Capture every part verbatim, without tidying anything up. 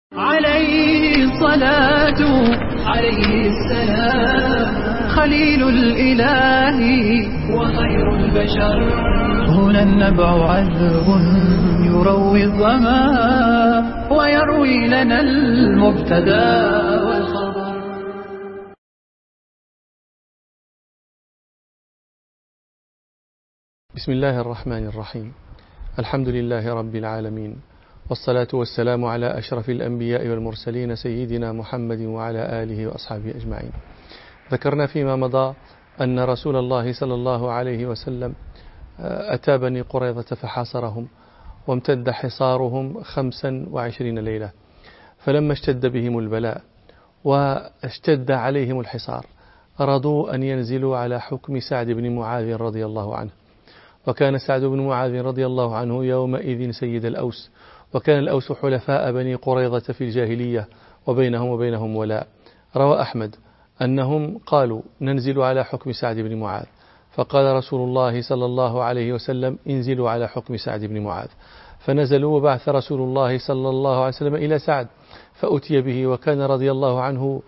عليه الصلاة عليه السلام خليل الإله وخير البشر. هنا النبع عذب يروي الظما ويروي لنا المبتدا والخبر. بسم الله الرحمن الرحيم. الحمد لله رب العالمين، والصلاة والسلام على أشرف الأنبياء والمرسلين سيدنا محمد وعلى آله وأصحابه أجمعين. ذكرنا فيما مضى أن رسول الله صلى الله عليه وسلم أتى بني قريظة فحاصرهم، وامتد حصارهم خمسا وعشرين ليلة. فلما اشتد بهم البلاء واشتد عليهم الحصار أرادوا أن ينزلوا على حكم سعد بن معاذ رضي الله عنه. وكان سعد بن معاذ رضي الله عنه يومئذ سيد الأوس، وكان الأوس حلفاء بني قريظة في الجاهلية وبينهم وبينهم ولاء. روى أحمد أنهم قالوا ننزل على حكم سعد بن معاذ، فقال رسول الله صلى الله عليه وسلم انزلوا على حكم سعد بن معاذ. فنزلوا، وبعث رسول الله صلى الله عليه وسلم إلى سعد فأتي به، وكان رضي الله عنه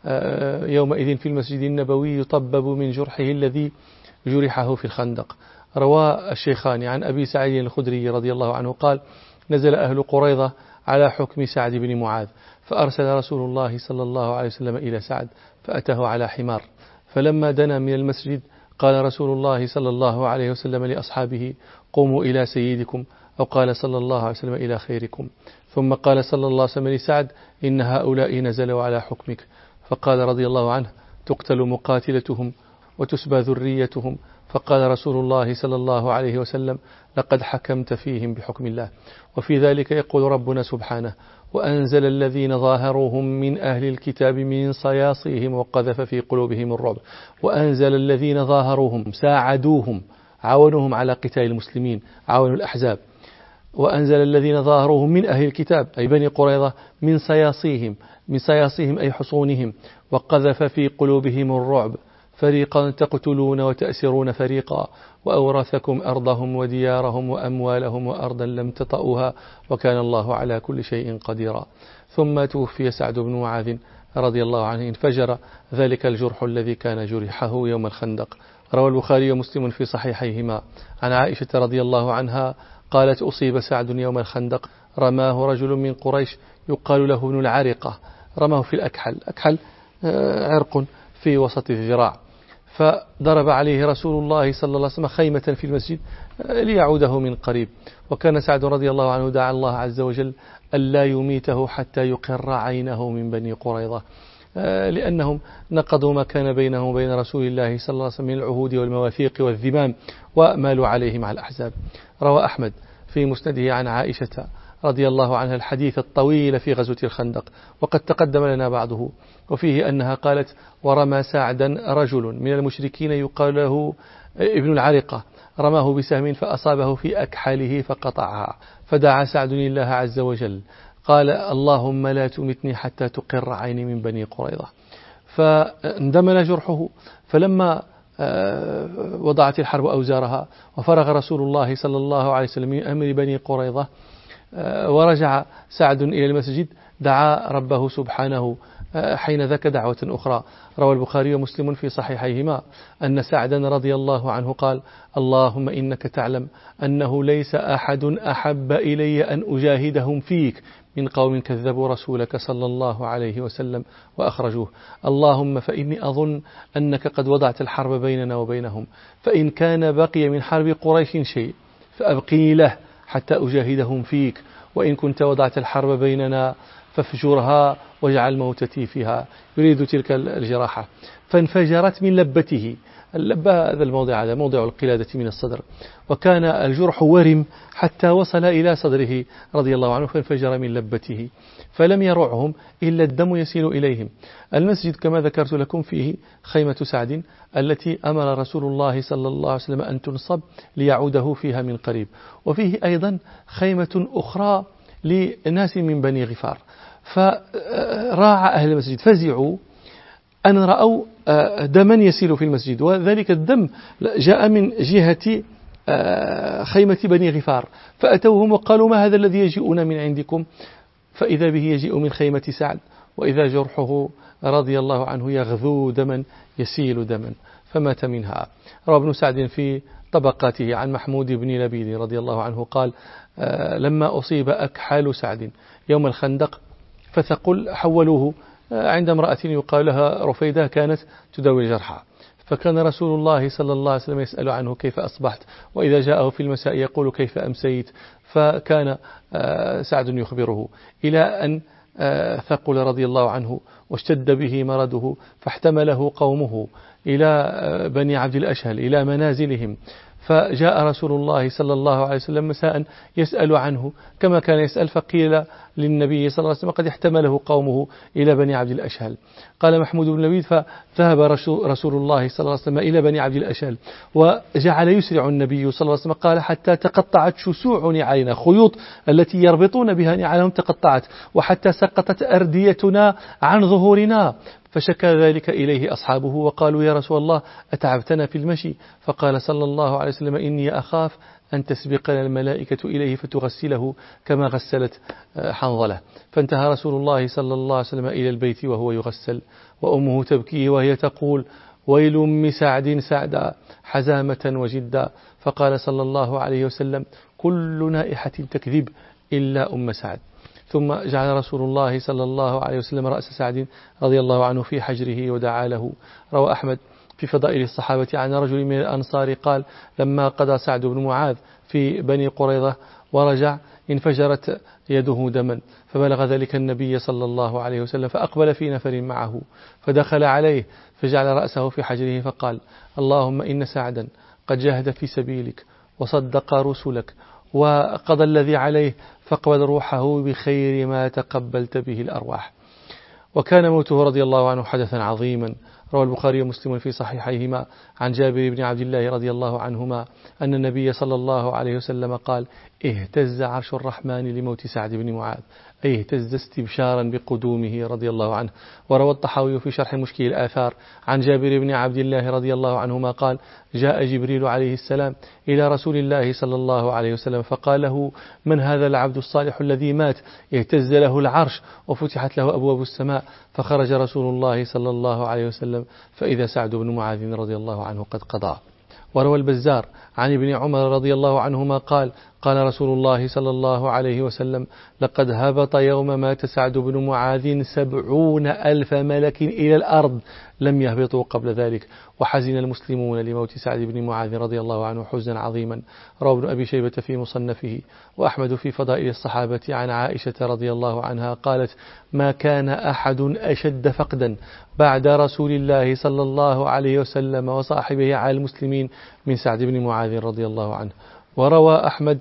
يومئذ في المسجد النبوي يطبب من جرحه الذي جرحه في الخندق. روى الشيخان عن أبي سعيد الخدري رضي الله عنه قال نزل أهل قريظة على حكم سعد بن معاذ، فأرسل رسول الله صلى الله عليه وسلم إلى سعد فأتاه على حمار. فلما دنا من المسجد قال رسول الله صلى الله عليه وسلم لأصحابه قوموا إلى سيدكم، أو قال صلى الله عليه وسلم إلى خيركم. ثم قال صلى الله عليه وسلم لسعد إن هؤلاء نزلوا على حكمك. فقال رضي الله عنه تقتل مقاتلتهم وتسبى ذريتهم. فقال رسول الله صلى الله عليه وسلم لقد حكمت فيهم بحكم الله. وفي ذلك يقول ربنا سبحانه وأنزل الذين ظاهروهم من أهل الكتاب من صياصيهم وقذف في قلوبهم الرعب. وأنزل الذين ظاهروهم ساعدوهم، عاونوهم على قتال المسلمين، عاونوا الأحزاب. وأنزل الذين ظاهروهم من أهل الكتاب أي بني قريظة من صياصيهم، من صياصيهم أي حصونهم، وقذف في قلوبهم الرعب، فريقا تقتلون وتأسرون فريقا، وأورثكم أرضهم وديارهم وأموالهم وأرضا لم تطئوها وكان الله على كل شيء قديرا. ثم توفي سعد بن معاذ رضي الله عنه، انفجر ذلك الجرح الذي كان جرحه يوم الخندق. روى البخاري ومسلم في صحيحيهما عن عائشة رضي الله عنها قالت أصيب سعد يوم الخندق، رماه رجل من قريش يقال له ابن العارقة، رماه في الأكحل، أكحل عرق في وسط الذراع، فضرب عليه رسول الله صلى الله عليه وسلم خيمة في المسجد ليعوده من قريب. وكان سعد رضي الله عنه دعا الله عز وجل ألا يميته حتى يقر عينه من بني قريظة، لأنهم نقضوا ما كان بينهم وبين رسول الله صلى الله عليه وسلم من العهود والمواثيق والذمام ومالوا عليه مع الأحزاب. روى أحمد في مسنده عن عائشة رضي الله عنها الحديث الطويل في غزوة الخندق، وقد تقدم لنا بعضه، وفيه أنها قالت ورمى سعدا رجل من المشركين يقال له ابن العرقة، رماه بسهم فأصابه في أكحله فقطعها، فدعا سعد الله عز وجل قال اللهم لا تمتني حتى تقر عيني من بني قريظة. فاندمل جرحه. فلما وضعت الحرب أوزارها وفرغ رسول الله صلى الله عليه وسلم من أمر بني قريظة ورجع سعد إلى المسجد دعا ربه سبحانه حين ذاك دعوة أخرى. روى البخاري ومسلم في صحيحيهما أن سعدا رضي الله عنه قال اللهم إنك تعلم أنه ليس أحد أحب إلي أن أجاهدهم فيك من قوم كذبوا رسولك صلى الله عليه وسلم وأخرجوه. اللهم فإني أظن أنك قد وضعت الحرب بيننا وبينهم، فإن كان بقي من حرب قريش شيء فأبقني له حتى أجاهدهم فيك، وإن كنت وضعت الحرب بيننا فافجرها واجعل موتتي فيها. يريد تلك الجراحة، فانفجرت من لبته. اللبة هذا الموضع، هذا موضع القلادة من الصدر، وكان الجرح ورم حتى وصل إلى صدره رضي الله عنه، فانفجر من لبته، فلم يرعهم إلا الدم يسيل إليهم. المسجد كما ذكرت لكم فيه خيمة سعد التي أمر رسول الله صلى الله عليه وسلم أن تنصب ليعوده فيها من قريب، وفيه أيضا خيمة أخرى لناس من بني غفار. فراعى أهل المسجد فزعوا أن رأوا دما يسيل في المسجد، وذلك الدم جاء من جهة خيمة بني غفار، فأتوهم وقالوا ما هذا الذي يجيئون من عندكم؟ فإذا به يجيء من خيمة سعد وإذا جرحه رضي الله عنه يغذو دما يسيل دما فمات منها. روى ابن سعد في طبقاته عن محمود بن لبيد رضي الله عنه قال لما أصيب أكحال سعد يوم الخندق فثقل حولوه عند امرأة يقال لها رفيدة كانت تداوي الجرحى، فكان رسول الله صلى الله عليه وسلم يسأل عنه كيف أصبحت، وإذا جاءه في المساء يقول كيف أمسيت، فكان سعد يخبره إلى أن ثقل رضي الله عنه واشتد به مرضه فاحتمله قومه إلى بني عبد الأشهل إلى منازلهم، فجاء رسول الله صلى الله عليه وسلم مساء يسأل عنه كما كان يسأل، فقيل للنبي صلى الله عليه وسلم قد احتمله قومه إلى بني عبد الأشهل. قال محمود بن لبيد فذهب رسول الله صلى الله عليه وسلم إلى بني عبد الأشهل وجعل يسرع النبي صلى الله عليه وسلم قال حتى تقطعت شسوع نعالنا، خيوط التي يربطون بها نعالهم تقطعت، وحتى سقطت أرديتنا عن ظهورنا، فشكى ذلك إليه أصحابه وقالوا يا رسول الله أتعبتنا في المشي؟ فقال صلى الله عليه وسلم إني أخاف أن تسبقنا الملائكة إليه فتغسله كما غسلت حنظلة. فانتهى رسول الله صلى الله عليه وسلم إلى البيت وهو يغسل وأمه تبكي وهي تقول ويل أم سعد سعدا حزامة وجدا، فقال صلى الله عليه وسلم كل نائحة تكذب إلا أم سعد. ثم جعل رسول الله صلى الله عليه وسلم رأس سعد رضي الله عنه في حجره ودعا له. روى أحمد في فضائل الصحابة عن رجل من الأنصار قال لما قضى سعد بن معاذ في بني قريظة ورجع انفجرت يده دما، فبلغ ذلك النبي صلى الله عليه وسلم فأقبل في نفر معه فدخل عليه فجعل رأسه في حجره فقال اللهم إن سعدا قد جاهد في سبيلك وصدق رسلك وقضى الذي عليه فاقبل روحه بخير ما تقبلت به الأرواح. وكان موته رضي الله عنه حدثا عظيما. روى البخاري ومسلم في صحيحيهما عن جابر بن عبد الله رضي الله عنهما أن النبي صلى الله عليه وسلم قال اهتز عرش الرحمن لموت سعد بن معاذ، أي اهتز استبشارا بقدومه رضي الله عنه. وروى الطحاوي في شرح مشكل الآثار عن جابر بن عبد الله رضي الله عنهما قال جاء جبريل عليه السلام إلى رسول الله صلى الله عليه وسلم فقال له من هذا العبد الصالح الذي مات؟ اهتز له العرش وفتحت له أبواب السماء، فخرج رسول الله صلى الله عليه وسلم فإذا سعد بن معاذ رضي الله عنه قد قضى. وروى البزار عن ابن عمر رضي الله عنهما قال قال رسول الله صلى الله عليه وسلم لقد هبط يوم مات سعد بن معاذ سبعون ألف ملك إلى الأرض لم يهبطوا قبل ذلك، وحزن المسلمون لموت سعد بن معاذ رضي الله عنه حزنا عظيما. روى ابن أبي شيبة في مصنفه وأحمد في فضائل الصحابة عن عائشة رضي الله عنها قالت ما كان أحد أشد فقدا بعد رسول الله صلى الله عليه وسلم وصاحبه على المسلمين من سعد بن معاذ رضي الله عنه. وروى أحمد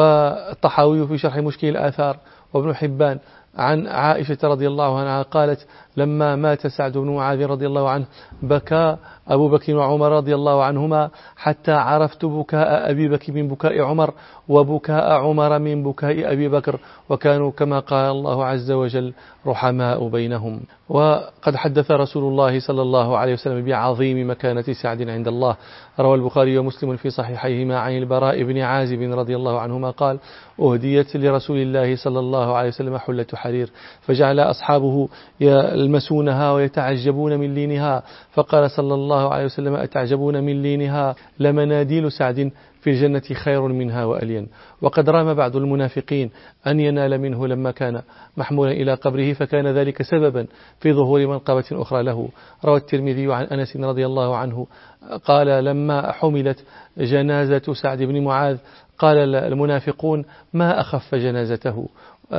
والطحاوي في شرح مشكل الآثار وابن حبان عن عائشة رضي الله عنها قالت لما مات سعد بن معاذ رضي الله عنه بكى أبو بكر وعمر رضي الله عنهما حتى عرفت بكاء أبي بكر من بكاء عمر وبكاء عمر من بكاء أبي بكر، وكانوا كما قال الله عز وجل رحماء بينهم. وقد حدث رسول الله صلى الله عليه وسلم بعظيم مكانة سعد عند الله. روى البخاري ومسلم في صحيحيهما عن البراء بن عازب رضي الله عنهما قال أهديت لرسول الله صلى الله عليه وسلم حلة حرير فجعل أصحابه يلمسونها ويتعجبون من لينها، فقال صلى الله عليه وسلم أتعجبون من لينها لمناديل سعد في الجنة خير منها وألين. وقد رام بعض المنافقين أن ينال منه لما كان محمولا إلى قبره، فكان ذلك سببا في ظهور منقبة أخرى له. روى الترمذي عن أنس رضي الله عنه قال لما حملت جنازة سعد بن معاذ قال المنافقون ما أخف جنازته،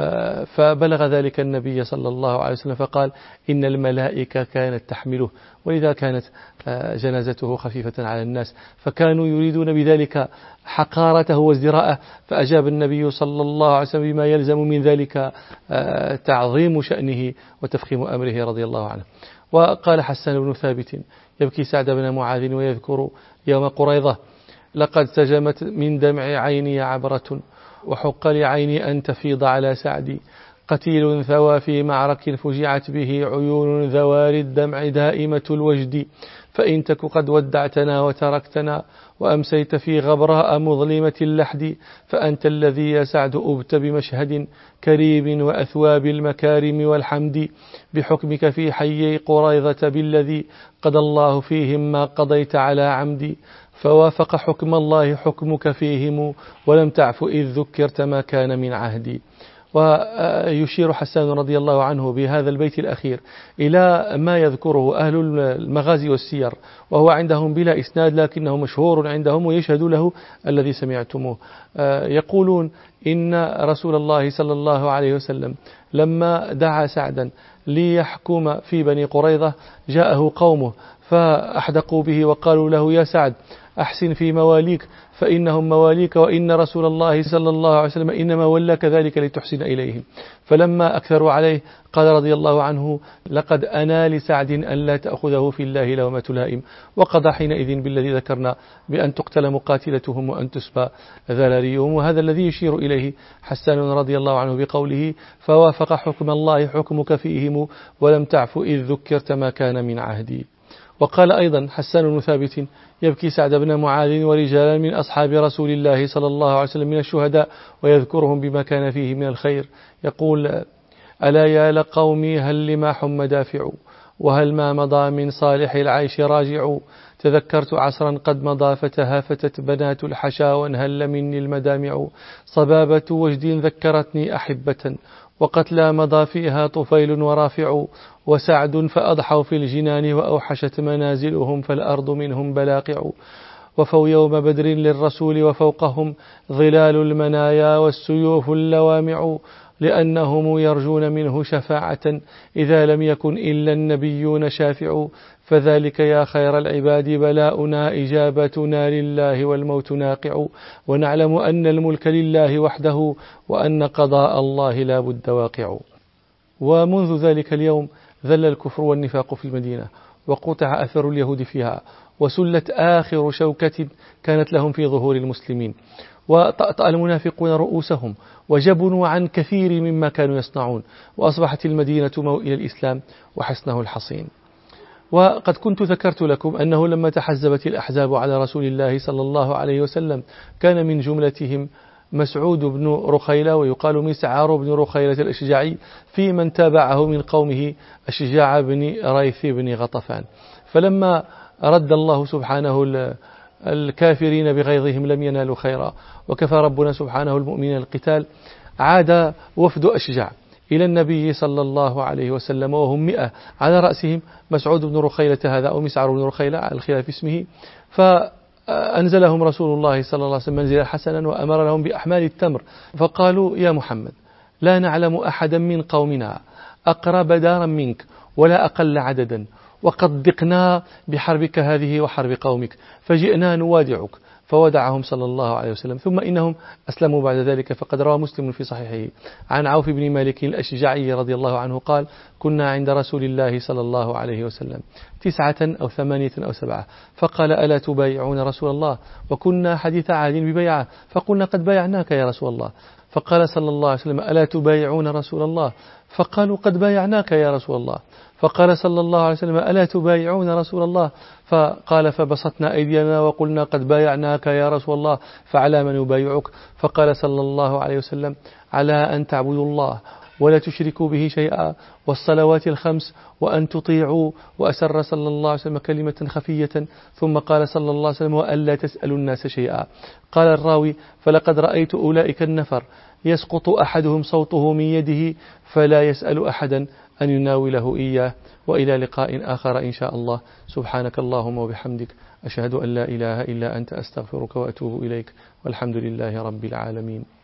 فبلغ ذلك النبي صلى الله عليه وسلم فقال إن الملائكة كانت تحمله، ولذا كانت جنازته خفيفة على الناس، فكانوا يريدون بذلك حقارته وازدراءه، فأجاب النبي صلى الله عليه وسلم بما يلزم من ذلك تعظيم شأنه وتفخيم أمره رضي الله عنه. وقال حسان بن ثابت يبكي سعد بن معاذ ويذكر يوم قريظة لقد سجمت من دمع عيني عبرة وحق لعيني أن تفيض على سعدي، قتيل ثوى في معرك فجعت به عيون ذوار الدمع دائمة الوجد، فإن تك قد ودعتنا وتركتنا وأمسيت في غبراء مظلمة اللحد فأنت الذي يا سعد أبت بمشهد كريم وأثواب المكارم والحمد بحكمك في حيي قريظة بالذي قضى الله فيهم ما قضيت على عمدي فوافق حكم الله حكمك فيهم ولم تعف إذ ذكرت ما كان من عهدي. ويشير حسان رضي الله عنه بهذا البيت الأخير إلى ما يذكره أهل المغازي والسير، وهو عندهم بلا إسناد لكنه مشهور عندهم ويشهد له الذي سمعتموه. يقولون إن رسول الله صلى الله عليه وسلم لما دعا سعدا ليحكم في بني قريظة جاءه قومه فأحدقوا به وقالوا له يا سعد أحسن في مواليك فإنهم مواليك، وإن رسول الله صلى الله عليه وسلم إنما ولاك ذلك لتحسن إليهم. فلما أكثروا عليه قال رضي الله عنه لقد أنا لسعد أن لا تأخذه في الله لومة لائم، وقضى حينئذ بالذي ذكرنا بأن تقتل مقاتلتهم وأن تسبى ذلريهم. وهذا الذي يشير إليه حسان رضي الله عنه بقوله فوافق حكم الله حكمك فيهم ولم تعف إذ ذكرت ما كان من عهدي. وقال أيضا حسان بن ثابت يبكي سعد بن معاذ ورجالا من أصحاب رسول الله صلى الله عليه وسلم من الشهداء ويذكرهم بما كان فيه من الخير، يقول ألا يا لقومي هل لما حم دافع وهل ما مضى من صالح العيش راجع، تذكرت عصرا قد مضى فتهافتت بنات الحشا وانهل مني المدامع، صبابة وجد ذكرتني أحبة وقتلى مضى فيها طفيل ورافع، وسعد فأضحوا في الجنان وأوحشت منازلهم فالأرض منهم بلاقع، وفوا يوم بدر للرسول وفوقهم ظلال المنايا والسيوف اللوامع، لأنهم يرجون منه شفاعة إذا لم يكن إلا النبيون شافع، فذلك يا خير العباد بلاؤنا إجابتنا لله والموت ناقع، ونعلم أن الملك لله وحده وأن قضاء الله لا بد واقع. ومنذ ذلك اليوم ذل الكفر والنفاق في المدينة وقطع أثر اليهود فيها وسلت آخر شوكة كانت لهم في ظهور المسلمين، وطأطأ المنافقون رؤوسهم وجبنوا عن كثير مما كانوا يصنعون، وأصبحت المدينة موئل الإسلام وحصنه الحصين. وقد كنت ذكرت لكم أنه لما تحزبت الأحزاب على رسول الله صلى الله عليه وسلم كان من جملتهم مسعود بن رخيلة ويقال مسعار بن رخيلة الأشجعي في من تابعه من قومه الشجاع بن ريث بن غطفان. فلما رد الله سبحانه الكافرين بغيظهم لم ينالوا خيرا وكفى ربنا سبحانه المؤمنين القتال، عاد وفد أشجع إلى النبي صلى الله عليه وسلم وهم مئة على رأسهم مسعود بن رخيلة هذا أو مسعر بن رخيلة على الخلاف اسمه، فأنزلهم رسول الله صلى الله عليه وسلم منزلا حسنا وأمر لهم بأحمال التمر، فقالوا يا محمد لا نعلم أحدا من قومنا أقرب دارا منك ولا أقل عددا، وقد ضقنا بحربك هذه وحرب قومك فجئنا نوادعك، فودعهم صلى الله عليه وسلم. ثم إنهم أسلموا بعد ذلك. فقد روى مسلم في صحيحه عن عوف بن مالك الأشجعي رضي الله عنه قال كنا عند رسول الله صلى الله عليه وسلم تسعة أو ثمانية أو سبعة، فقال ألا تبايعون رسول الله، وكنا حديث عهد ببيعة، فقلنا قد بايعناك يا رسول الله، فقال صلى الله عليه وسلم ألا تبايعون رسول الله، فقالوا قد بايعناك يا رسول الله، فقال صلى الله عليه وسلم ألا تبايعون رسول الله، فقال فبسطنا أيدينا وقلنا قد بايعناك يا رسول الله، فعلى من يبايعك؟ فقال صلى الله عليه وسلم على أن تعبدوا الله ولا تشركوا به شيئا والصلوات الخمس وأن تطيعوا. وأسر صلى الله عليه وسلم كلمة خفية ثم قال صلى الله عليه وسلم وألا تسألوا الناس شيئا. قال الراوي فلقد رأيت أولئك النفر يسقط أحدهم صوته من يده فلا يسأل أحدا أن يناوله إياه. وإلى لقاء آخر إن شاء الله. سبحانك اللهم وبحمدك أشهد أن لا إله إلا أنت أستغفرك وأتوب إليك والحمد لله رب العالمين.